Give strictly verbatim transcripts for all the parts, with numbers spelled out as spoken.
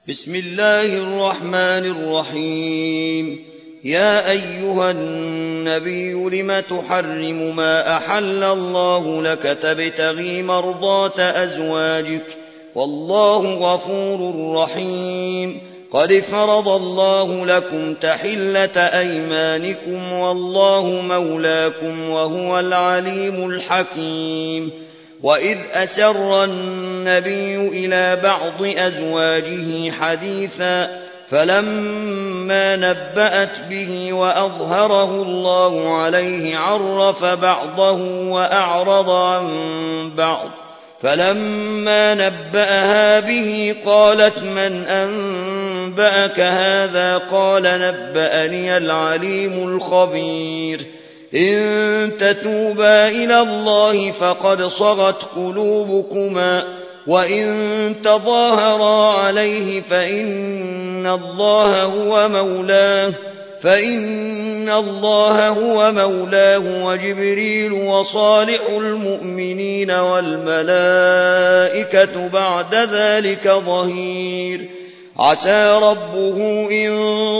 بسم الله الرحمن الرحيم. يا أيها النبي لم تحرم ما أحل الله لك تبتغي مرضات أزواجك والله غفور رحيم. قد فرض الله لكم تحلة أيمانكم والله مولاكم وهو العليم الحكيم. وإذ أسر النبي إلى بعض أزواجه حديثا فلما نبأت به وأظهره الله عليه عرف بعضه وأعرض عن بعض. فلما نبأها به قالت من أنبأك هذا؟ قال نبأني العليم الخبير. إن تتوبا إلى الله فقد صغت قلوبكما وإن تظاهرا عليه فإن الله هو مولاه فإن الله هو مولاه وجبريل وصالح المؤمنين والملائكة بعد ذلك ظهير. عسى ربه إن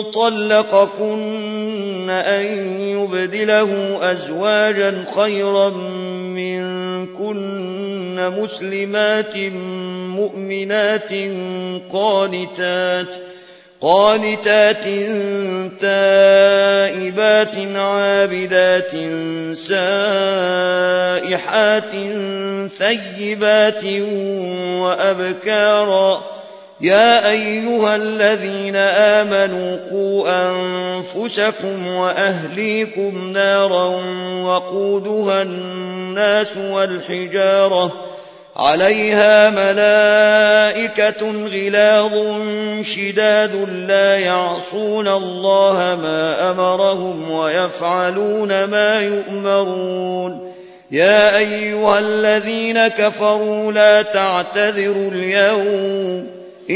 طلقكن أن يبدله أزواجا خيرا منكن مسلمات مؤمنات قانتات قانتات تائبات عابدات سائحات ثيبات وأبكارا. يا أيها الذين آمنوا قوا أنفسكم وأهليكم نارا وقودها الناس والحجارة عليها ملائكة غلاظ شداد لا يعصون الله ما أمرهم ويفعلون ما يؤمرون. يا أيها الذين كفروا لا تعتذروا اليوم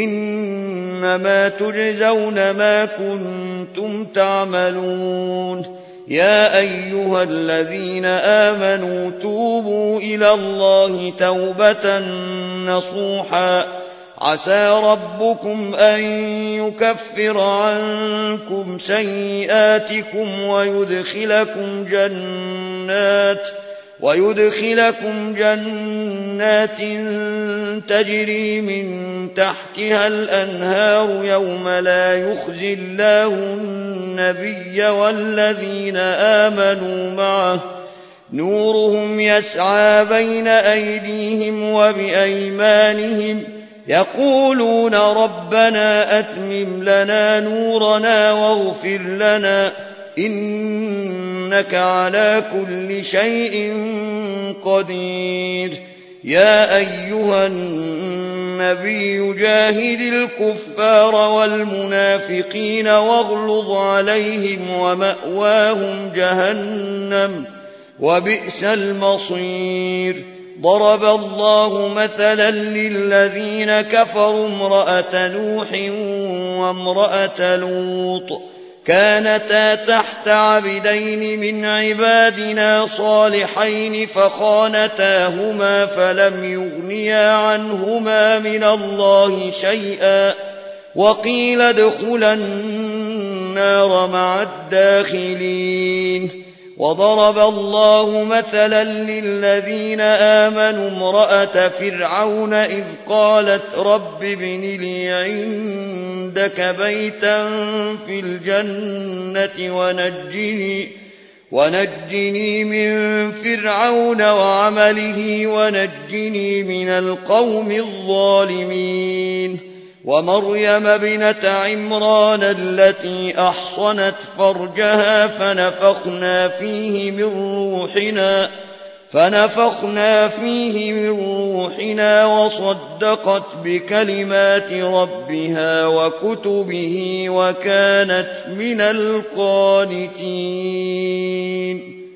إنما تجزون ما كنتم تعملون. يا أيها الذين آمنوا توبوا إلى الله توبة نصوحا عسى ربكم أن يكفر عنكم سيئاتكم ويدخلكم جنات ويدخلكم جنات تجري من تحتها الأنهار يوم لا يخزي الله النبي والذين آمنوا معه نورهم يسعى بين أيديهم وبأيمانهم يقولون ربنا أتمم لنا نورنا واغفر لنا إنك على كل شيء قدير. يا أيها النبي جاهد الكفار والمنافقين واغلظ عليهم ومأواهم جهنم وبئس المصير. ضرب الله مثلا للذين كفروا امرأة نوح وامرأة لوط كانتا تحت عبدين من عبادنا صالحين فخانتاهما فلم يغنيا عنهما من الله شيئا وقيل ادخلا النار مع الداخلين. وضرب الله مثلا للذين آمنوا امرأة فرعون إذ قالت رب ابن لي عندك بيتا في الجنة ونجني, ونجني من فرعون وعمله ونجني من القوم الظالمين. ومريم ابنة عمران التي أحصنت فرجها فنفخنا فيه من روحنا فنفخنا فيه من روحنا وصدقت بكلمات ربها وكتبه وكانت من القانتين.